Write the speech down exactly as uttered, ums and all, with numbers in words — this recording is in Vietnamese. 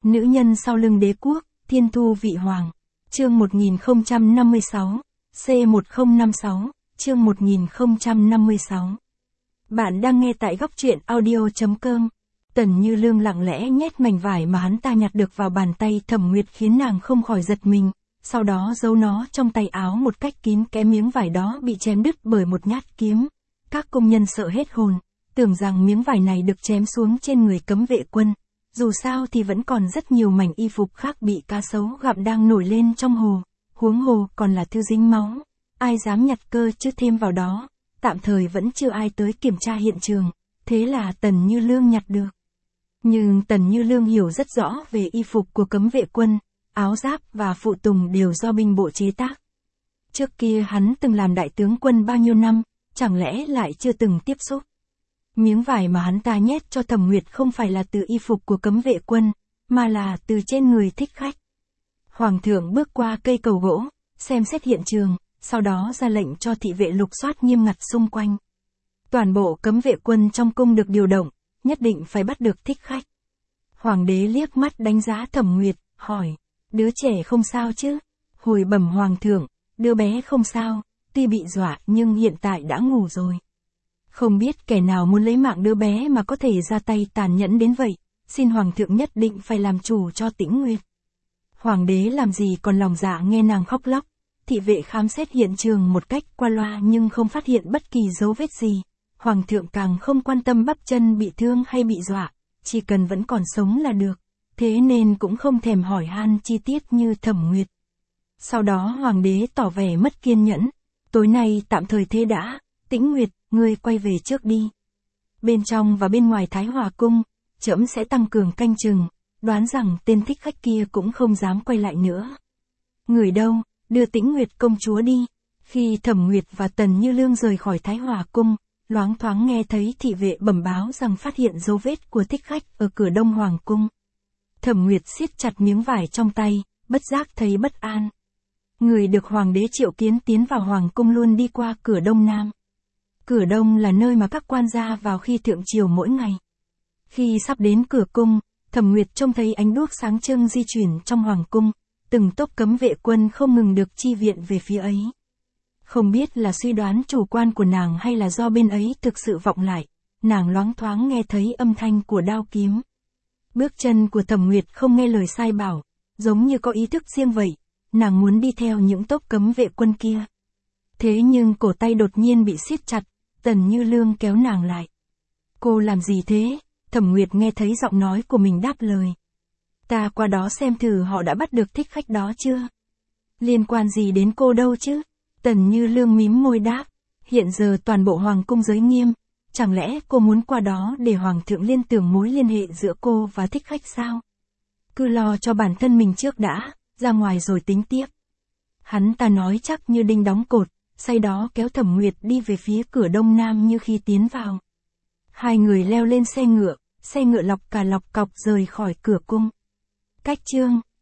Nữ nhân sau lưng đế quốc, thiên thu vị hoàng. Chương một nghìn không trăm năm mươi sáu, C một không năm sáu, chương một nghìn không trăm năm mươi sáu. Bạn đang nghe tại góc truyện audio.com. Tần Như Lương lặng lẽ nhét mảnh vải mà hắn ta nhặt được vào bàn tay Thẩm Nguyệt khiến nàng không khỏi giật mình, sau đó giấu nó trong tay áo một cách kín kẽ. Miếng vải đó bị chém đứt bởi một nhát kiếm. Các công nhân sợ hết hồn, tưởng rằng miếng vải này được chém xuống trên người cấm vệ quân. Dù sao thì vẫn còn rất nhiều mảnh y phục khác bị cá sấu gặm đang nổi lên trong hồ, huống hồ còn là thứ dính máu. Ai dám nhặt cơ chứ, thêm vào đó, tạm thời vẫn chưa ai tới kiểm tra hiện trường, thế là Tần Như Lương nhặt được. Nhưng Tần Như Lương hiểu rất rõ về y phục của cấm vệ quân, áo giáp và phụ tùng đều do binh bộ chế tác. Trước kia hắn từng làm đại tướng quân bao nhiêu năm, chẳng lẽ lại chưa từng tiếp xúc. Miếng vải mà hắn ta nhét cho Thẩm Nguyệt không phải là từ y phục của cấm vệ quân, mà là từ trên người thích khách. Hoàng thượng bước qua cây cầu gỗ, xem xét hiện trường, sau đó ra lệnh cho thị vệ lục soát nghiêm ngặt xung quanh. Toàn bộ cấm vệ quân trong cung được điều động, nhất định phải bắt được thích khách. Hoàng đế liếc mắt đánh giá Thẩm Nguyệt, hỏi, đứa trẻ không sao chứ? Hồi bẩm hoàng thượng, đứa bé không sao, tuy bị dọa nhưng hiện tại đã ngủ rồi. Không biết kẻ nào muốn lấy mạng đứa bé mà có thể ra tay tàn nhẫn đến vậy, xin hoàng thượng nhất định phải làm chủ cho Tĩnh Nguyệt. Hoàng đế làm gì còn lòng dạ nghe nàng khóc lóc. Thị vệ khám xét hiện trường một cách qua loa nhưng không phát hiện bất kỳ dấu vết gì. Hoàng thượng càng không quan tâm bắp chân bị thương hay bị dọa, chỉ cần vẫn còn sống là được, thế nên cũng không thèm hỏi han chi tiết như Thẩm Nguyệt. Sau đó hoàng đế tỏ vẻ mất kiên nhẫn, tối nay tạm thời thế đã, Tĩnh Nguyệt, ngươi quay về trước đi. Bên trong và bên ngoài Thái Hòa cung, trẫm sẽ tăng cường canh chừng, đoán rằng tên thích khách kia cũng không dám quay lại nữa. Người đâu, đưa Tĩnh Nguyệt công chúa đi. Khi Thẩm Nguyệt và Tần Như Lương rời khỏi Thái Hòa cung, loáng thoáng nghe thấy thị vệ bẩm báo rằng phát hiện dấu vết của thích khách ở cửa Đông Hoàng cung. Thẩm Nguyệt siết chặt miếng vải trong tay, bất giác thấy bất an. Người được hoàng đế triệu kiến tiến vào hoàng cung luôn đi qua cửa Đông Nam. Cửa Đông là nơi mà các quan ra vào khi thượng triều mỗi ngày. Khi sắp đến cửa cung, Thẩm Nguyệt trông thấy ánh đuốc sáng trưng di chuyển trong hoàng cung, từng tốp cấm vệ quân không ngừng được chi viện về phía ấy. Không biết là suy đoán chủ quan của nàng hay là do bên ấy thực sự vọng lại, nàng loáng thoáng nghe thấy âm thanh của đao kiếm. Bước chân của Thẩm Nguyệt không nghe lời sai bảo, giống như có ý thức riêng vậy, nàng muốn đi theo những tốp cấm vệ quân kia. Thế nhưng cổ tay đột nhiên bị siết chặt, Tần Như Lương kéo nàng lại. Cô làm gì thế? Thẩm Nguyệt nghe thấy giọng nói của mình đáp lời. Ta qua đó xem thử họ đã bắt được thích khách đó chưa? Liên quan gì đến cô đâu chứ? Tần Như Lương mím môi đáp. Hiện giờ toàn bộ hoàng cung giới nghiêm, chẳng lẽ cô muốn qua đó để hoàng thượng liên tưởng mối liên hệ giữa cô và thích khách sao? Cứ lo cho bản thân mình trước đã, ra ngoài rồi tính tiếp. Hắn ta nói chắc như đinh đóng cột, sau đó kéo Thẩm Nguyệt đi về phía cửa Đông Nam như khi tiến vào. Hai người leo lên xe ngựa, xe ngựa lọc cà lọc cọc rời khỏi cửa cung. Cách chương